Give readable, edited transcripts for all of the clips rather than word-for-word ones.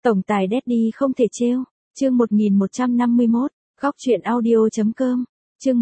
Tổng tài Daddy không thể trêu. Chương 1151, Góc truyện audio.com. Chương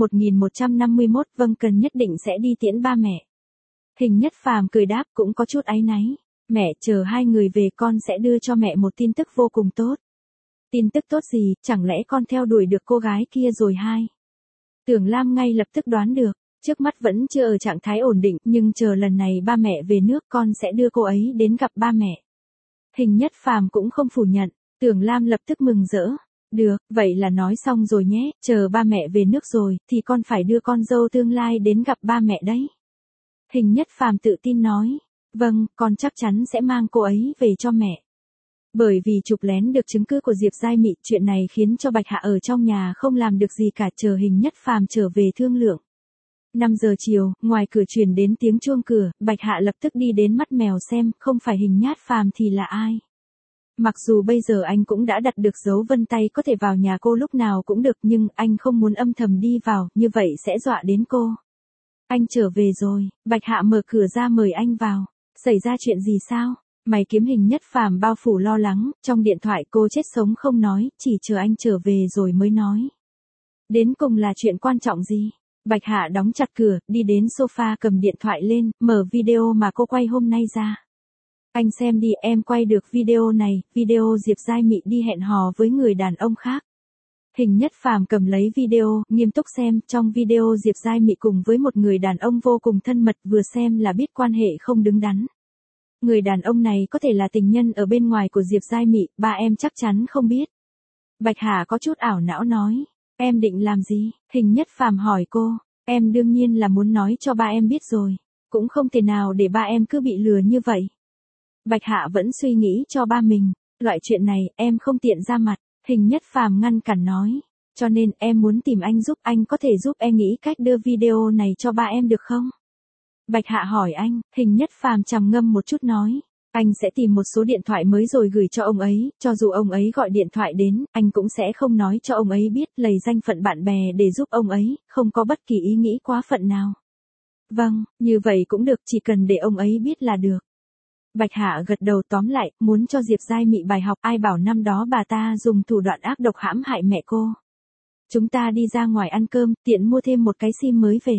1151, vâng cần nhất định sẽ đi tiễn ba mẹ. Hình Nhất Phàm cười đáp cũng có chút áy náy. Mẹ, chờ hai người về con sẽ đưa cho mẹ một tin tức vô cùng tốt. Tin tức tốt gì, chẳng lẽ con theo đuổi được cô gái kia rồi hai? Tưởng Lam ngay lập tức đoán được, trước mắt vẫn chưa ở trạng thái ổn định, nhưng chờ lần này ba mẹ về nước con sẽ đưa cô ấy đến gặp ba mẹ. Hình Nhất Phàm cũng không phủ nhận, Tưởng Lam lập tức mừng rỡ. Được, vậy là nói xong rồi nhé, chờ ba mẹ về nước rồi, thì con phải đưa con dâu tương lai đến gặp ba mẹ đấy. Hình Nhất Phàm tự tin nói, vâng, con chắc chắn sẽ mang cô ấy về cho mẹ. Bởi vì chụp lén được chứng cứ của Diệp Giai Mị, chuyện này khiến cho Bạch Hạ ở trong nhà không làm được gì cả, chờ Hình Nhất Phàm trở về thương lượng. 5 giờ chiều, ngoài cửa truyền đến tiếng chuông cửa, Bạch Hạ lập tức đi đến mắt mèo xem, không phải Hình Nhất Phàm thì là ai. Mặc dù bây giờ anh cũng đã đặt được dấu vân tay có thể vào nhà cô lúc nào cũng được, nhưng anh không muốn âm thầm đi vào, như vậy sẽ dọa đến cô. Anh trở về rồi, Bạch Hạ mở cửa ra mời anh vào. Xảy ra chuyện gì sao? Mày kiếm Hình Nhất Phàm bao phủ lo lắng, trong điện thoại cô chết sống không nói, chỉ chờ anh trở về rồi mới nói. Đến cùng là chuyện quan trọng gì? Bạch Hạ đóng chặt cửa, đi đến sofa cầm điện thoại lên, mở video mà cô quay hôm nay ra. Anh xem đi, em quay được video này, video Diệp Giai Mị đi hẹn hò với người đàn ông khác. Hình Nhất Phàm cầm lấy video, nghiêm túc xem, trong video Diệp Giai Mị cùng với một người đàn ông vô cùng thân mật, vừa xem là biết quan hệ không đứng đắn. Người đàn ông này có thể là tình nhân ở bên ngoài của Diệp Giai Mị, ba em chắc chắn không biết. Bạch Hà có chút ảo não nói, em định làm gì? Hình Nhất Phàm hỏi cô, em đương nhiên là muốn nói cho ba em biết rồi, cũng không thể nào để ba em cứ bị lừa như vậy. Bạch Hạ vẫn suy nghĩ cho ba mình, loại chuyện này em không tiện ra mặt. Hình Nhất Phàm ngăn cản nói, cho nên em muốn tìm anh giúp, anh có thể giúp em nghĩ cách đưa video này cho ba em được không? Bạch Hạ hỏi anh, Hình Nhất Phàm trầm ngâm một chút nói, anh sẽ tìm một số điện thoại mới rồi gửi cho ông ấy, cho dù ông ấy gọi điện thoại đến, anh cũng sẽ không nói cho ông ấy biết, lầy danh phận bạn bè để giúp ông ấy, không có bất kỳ ý nghĩ quá phận nào. Vâng, như vậy cũng được, chỉ cần để ông ấy biết là được. Bạch Hạ gật đầu, tóm lại, muốn cho Diệp Giai Mị bài học, ai bảo năm đó bà ta dùng thủ đoạn ác độc hãm hại mẹ cô. Chúng ta đi ra ngoài ăn cơm, tiện mua thêm một cái sim mới về.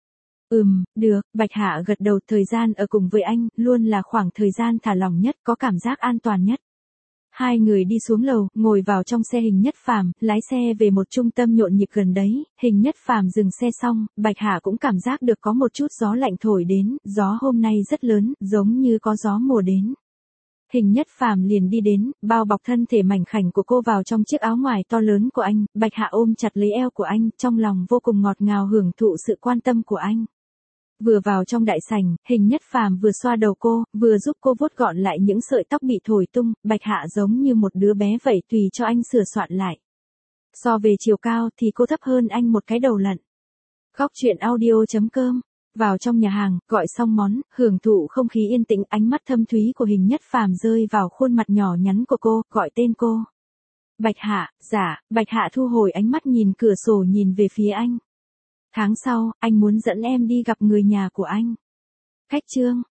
Được, Bạch Hạ gật đầu, thời gian ở cùng với anh, luôn là khoảng thời gian thả lỏng nhất, có cảm giác an toàn nhất. Hai người đi xuống lầu, ngồi vào trong xe Hình Nhất Phàm, lái xe về một trung tâm nhộn nhịp gần đấy. Hình Nhất Phàm dừng xe xong, Bạch Hạ cũng cảm giác được có một chút gió lạnh thổi đến, gió hôm nay rất lớn, giống như có gió mùa đến. Hình Nhất Phàm liền đi đến, bao bọc thân thể mảnh khảnh của cô vào trong chiếc áo ngoài to lớn của anh, Bạch Hạ ôm chặt lấy eo của anh, trong lòng vô cùng ngọt ngào hưởng thụ sự quan tâm của anh. Vừa vào trong đại sảnh, Hình Nhất Phàm vừa xoa đầu cô, vừa giúp cô vuốt gọn lại những sợi tóc bị thổi tung, Bạch Hạ giống như một đứa bé vậy tùy cho anh sửa soạn lại. So về chiều cao thì cô thấp hơn anh một cái đầu lận. Góc truyện audio.com. Vào trong nhà hàng, gọi xong món, hưởng thụ không khí yên tĩnh, ánh mắt thâm thúy của Hình Nhất Phàm rơi vào khuôn mặt nhỏ nhắn của cô, gọi tên cô. Bạch Hạ, dạ, Bạch Hạ thu hồi ánh mắt nhìn cửa sổ nhìn về phía anh. Tháng sau, anh muốn dẫn em đi gặp người nhà của anh. Khách Trương,